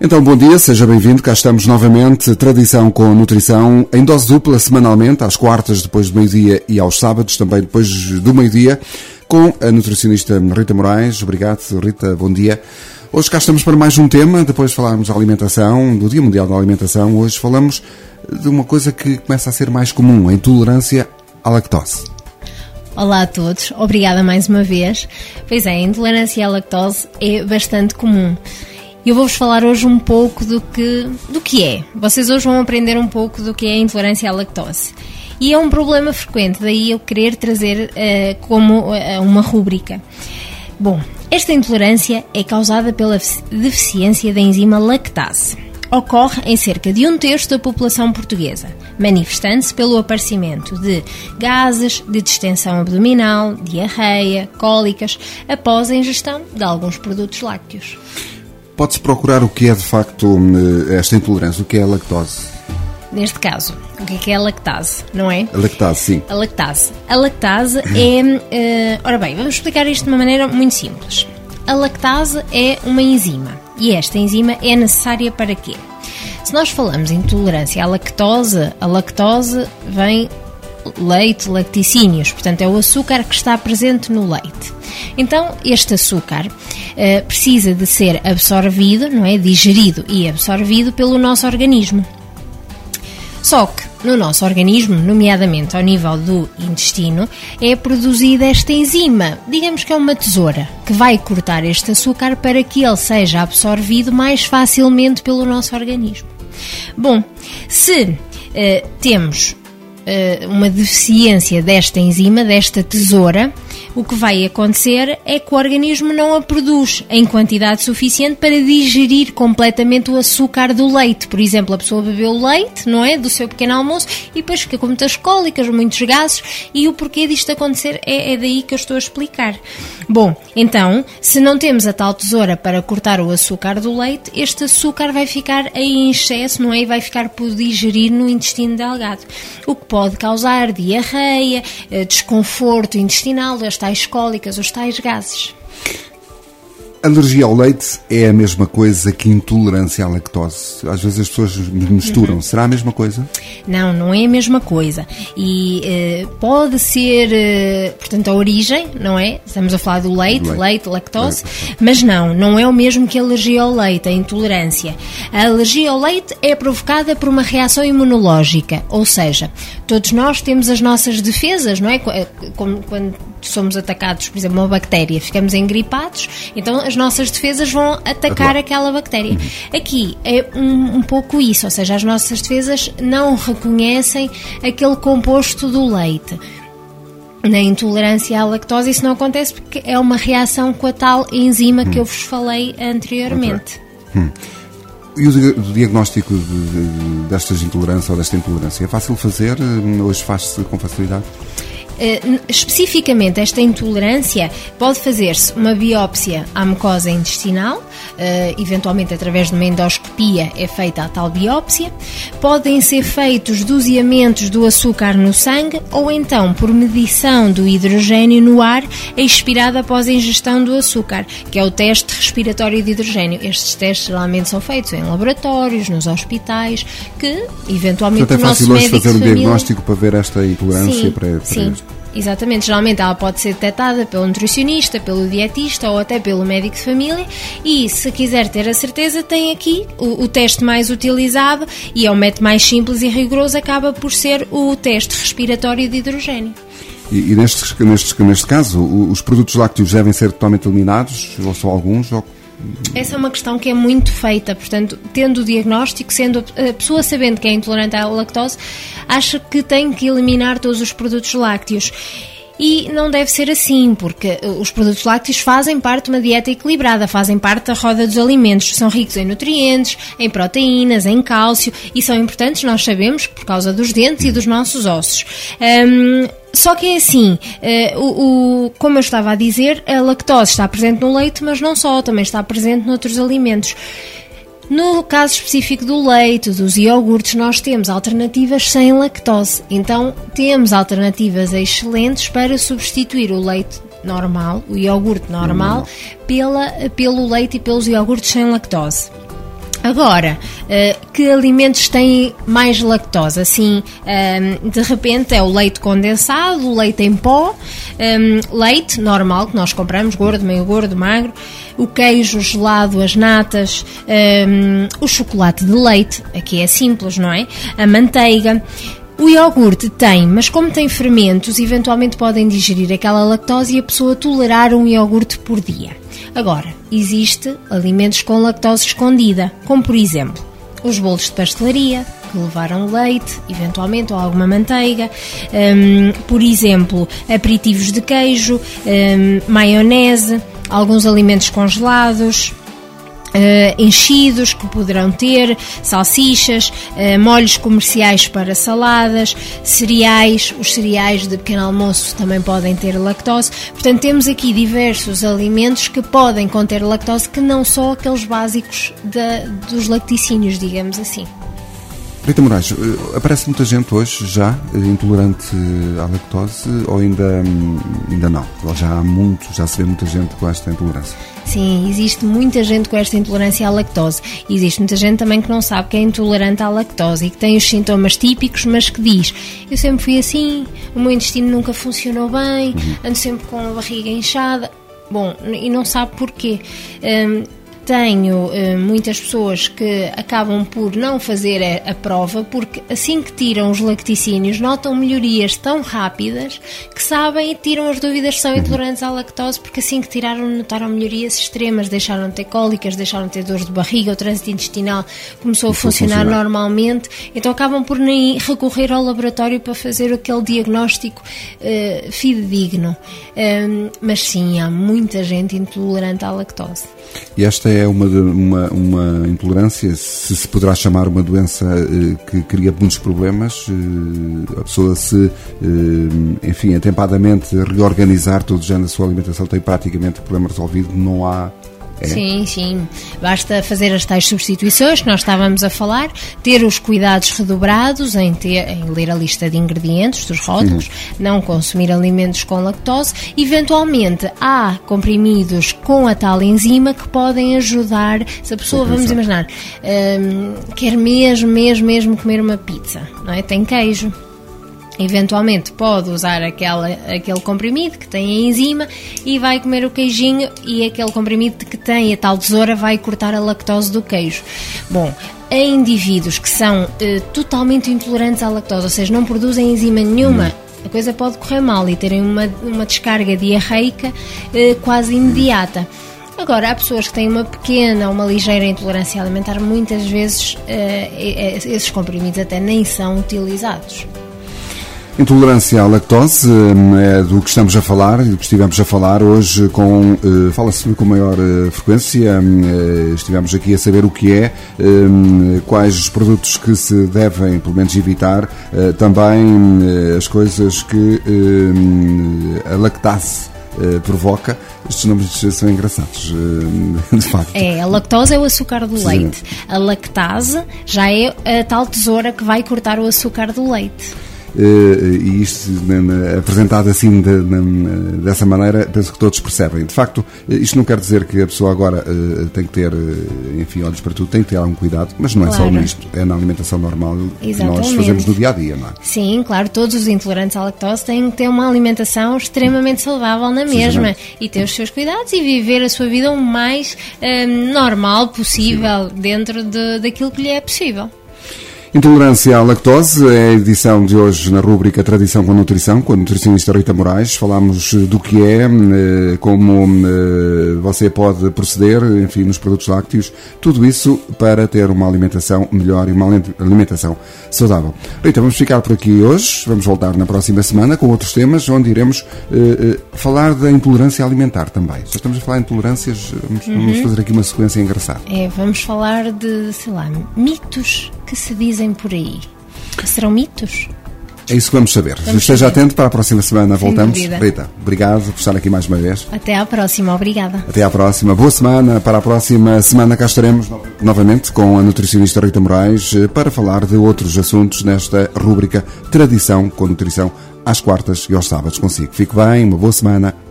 Então, bom dia, seja bem-vindo, cá estamos novamente, Tradição com Nutrição, em dose dupla, semanalmente, às quartas, depois do meio-dia e aos sábados, também depois do meio-dia, com a nutricionista Rita Moraes. Obrigado, Rita, bom dia. Hoje cá estamos para mais um tema, depois falarmos da alimentação, do Dia Mundial da Alimentação. Hoje falamos de uma coisa que começa a ser mais comum, a intolerância à lactose. Olá a todos, obrigada mais uma vez. Pois é, a intolerância à lactose é bastante comum. Eu vou-vos falar hoje um pouco do que é. Vocês hoje vão aprender um pouco do que é a intolerância à lactose. E é um problema frequente, daí eu querer trazer como uma rúbrica. Bom, esta intolerância é causada pela deficiência da enzima lactase. Ocorre em cerca de 1/3 da população portuguesa, manifestando-se pelo aparecimento de gases, de distensão abdominal, diarreia, cólicas, após a ingestão de alguns produtos lácteos. Pode-se procurar o que é de facto esta intolerância, o que é a lactose? Neste caso, o que é a lactase, não é? A lactase, sim. A lactase é... ora bem, vamos explicar isto de uma maneira muito simples. A lactase é uma enzima e esta enzima é necessária para quê? Se nós falamos em intolerância à lactose, a lactose vem leite, lacticínios, portanto é o açúcar que está presente no leite. Então este açúcar precisa de ser absorvido, não é? Digerido e absorvido pelo nosso organismo. Só que no nosso organismo, nomeadamente ao nível do intestino, é produzida esta enzima, digamos que é uma tesoura, que vai cortar este açúcar para que ele seja absorvido mais facilmente pelo nosso organismo. Bom, se temos uma deficiência desta enzima, desta tesoura, o que vai acontecer é que o organismo não a produz em quantidade suficiente para digerir completamente o açúcar do leite. Por exemplo, a pessoa bebeu leite, não é, do seu pequeno almoço e depois fica com muitas cólicas, muitos gases, e o porquê disto acontecer é daí que eu estou a explicar. Bom, então, se não temos a tal tesoura para cortar o açúcar do leite, este açúcar vai ficar em excesso, não é, e vai ficar por digerir no intestino delgado, o que pode causar diarreia, desconforto intestinal, as tais cólicas, os tais gases. Alergia ao leite é a mesma coisa que intolerância à lactose? Às vezes as pessoas misturam. Será a mesma coisa? Não, não é a mesma coisa. E pode ser, portanto, a origem, não é? Estamos a falar do leite, lactose, mas não é o mesmo que a alergia ao leite, a intolerância. A alergia ao leite é provocada por uma reação imunológica, ou seja, todos nós temos as nossas defesas, não é? Quando somos atacados, por exemplo, uma bactéria, ficamos engripados, então as nossas defesas vão atacar aquela bactéria. Aqui é um pouco isso, ou seja, as nossas defesas não reconhecem aquele composto do leite. Na intolerância à lactose isso não acontece porque é uma reação com a tal enzima que eu vos falei anteriormente. E o diagnóstico destas intolerâncias ou desta intolerância é fácil fazer? Hoje faz-se com facilidade? Especificamente esta intolerância pode fazer-se uma biópsia à mucosa intestinal, eventualmente através de uma endoscopia é feita a tal biópsia, podem ser feitos doseamentos do açúcar no sangue ou então por medição do hidrogênio no ar expirado após a ingestão do açúcar, que é o teste respiratório de hidrogênio. Estes testes geralmente são feitos em laboratórios, nos hospitais, que eventualmente portanto, o nosso médico de família... é fácil hoje fazer um diagnóstico para ver esta intolerância? Sim. Exatamente, geralmente ela pode ser detectada pelo nutricionista, pelo dietista ou até pelo médico de família e se quiser ter a certeza tem aqui o teste mais utilizado e é o método mais simples e rigoroso, acaba por ser o teste respiratório de hidrogênio. E neste caso, os produtos lácteos devem ser totalmente eliminados ou só alguns? Ou... Essa é uma questão que é muito feita, portanto, tendo o diagnóstico, sendo a pessoa sabendo que é intolerante à lactose, acha que tem que eliminar todos os produtos lácteos. E não deve ser assim, porque os produtos lácteos fazem parte de uma dieta equilibrada, fazem parte da roda dos alimentos, são ricos em nutrientes, em proteínas, em cálcio e são importantes, nós sabemos, por causa dos dentes e dos nossos ossos. Só que é assim, como eu estava a dizer, a lactose está presente no leite, mas não só, também está presente noutros alimentos. No caso específico do leite, dos iogurtes, nós temos alternativas sem lactose. Então, temos alternativas excelentes para substituir o leite normal, o iogurte normal, pelo leite e pelos iogurtes sem lactose. Agora, que alimentos têm mais lactose? Assim, de repente é o leite condensado, o leite em pó, leite normal que nós compramos, gordo, meio gordo, magro, o queijo gelado, as natas, o chocolate de leite, aqui é simples, não é? A manteiga. O iogurte tem, mas como tem fermentos, eventualmente podem digerir aquela lactose e a pessoa tolerar um iogurte por dia. Agora, existe alimentos com lactose escondida, como por exemplo, os bolos de pastelaria, que levaram leite, eventualmente, ou alguma manteiga, por exemplo, aperitivos de queijo, maionese, alguns alimentos congelados, enchidos que poderão ter, salsichas, molhos comerciais para saladas, cereais, os cereais de pequeno almoço também podem ter lactose. Portanto, temos aqui diversos alimentos que podem conter lactose, que não só aqueles básicos dos lacticínios, digamos assim. Rita Moraes, aparece muita gente hoje já intolerante à lactose ou ainda não? Já se vê muita gente com esta intolerância. Sim, existe muita gente com esta intolerância à lactose. Existe muita gente também que não sabe que é intolerante à lactose e que tem os sintomas típicos, mas que diz: eu sempre fui assim, o meu intestino nunca funcionou bem, ando sempre com a barriga inchada. Bom, e não sabe porquê. Tenho muitas pessoas que acabam por não fazer a prova, porque assim que tiram os lacticínios notam melhorias tão rápidas que sabem e tiram as dúvidas se são intolerantes à lactose, porque assim que tiraram notaram melhorias extremas, deixaram de ter cólicas, deixaram de ter dores de barriga, o trânsito intestinal começou a funcionar normalmente, então acabam por nem recorrer ao laboratório para fazer aquele diagnóstico fidedigno. Mas sim, há muita gente intolerante à lactose. E esta é uma intolerância, se poderá chamar uma doença que cria muitos problemas, a pessoa enfim, atempadamente reorganizar todo o género da sua alimentação, tem praticamente o problema resolvido, não há... É. Sim. Basta fazer as tais substituições que nós estávamos a falar, ter os cuidados redobrados em ler a lista de ingredientes dos rótulos, não consumir alimentos com lactose. Eventualmente há comprimidos com a tal enzima que podem ajudar, se a pessoa, vamos imaginar, quer mesmo comer uma pizza, não é? Tem queijo. Eventualmente pode usar aquele comprimido que tem a enzima e vai comer o queijinho, e aquele comprimido que tem a tal tesoura vai cortar a lactose do queijo. Bom, em indivíduos que são totalmente intolerantes à lactose, ou seja, não produzem enzima nenhuma, a coisa pode correr mal e terem uma descarga diarreica quase imediata. Agora, há pessoas que têm uma pequena ou uma ligeira intolerância alimentar, muitas vezes esses comprimidos até nem são utilizados. Intolerância à lactose é do que estamos a falar e do que estivemos a falar hoje fala-se com maior frequência. Estivemos aqui a saber o que é, quais os produtos que se devem, pelo menos, evitar, também as coisas que a lactase provoca. Estes nomes são engraçados, de facto. A lactose é o açúcar do leite. A lactase já é a tal tesoura que vai cortar o açúcar do leite. E isto apresentado assim dessa maneira, penso que todos percebem. De facto, isto não quer dizer que a pessoa agora tem que ter, enfim, olhos para tudo, tem que ter algum cuidado, mas não é só nisto, é na alimentação normal que nós fazemos no dia a dia, não é? Sim, claro, todos os intolerantes à lactose têm que ter uma alimentação extremamente saudável na mesma e ter os seus cuidados e viver a sua vida o mais normal possível dentro daquilo que lhe é possível. Intolerância à lactose é a edição de hoje na rúbrica Tradição com Nutrição, com a nutricionista Rita Moraes. Falámos do que é, como você pode proceder, enfim, nos produtos lácteos, tudo isso para ter uma alimentação melhor e uma alimentação saudável. Rita, vamos ficar por aqui hoje, vamos voltar na próxima semana com outros temas, onde iremos falar da intolerância alimentar também. Já estamos a falar de intolerâncias, vamos fazer aqui uma sequência engraçada. Vamos falar de, mitos que se dizem por aí. Serão mitos? É isso que vamos saber. Esteja atento, para a próxima semana voltamos. Rita, obrigado por estar aqui mais uma vez. Até à próxima, obrigada. Até à próxima. Boa semana. Para a próxima semana cá estaremos novamente com a nutricionista Rita Moraes para falar de outros assuntos nesta rúbrica Tradição com Nutrição, às quartas e aos sábados consigo. Fique bem, uma boa semana.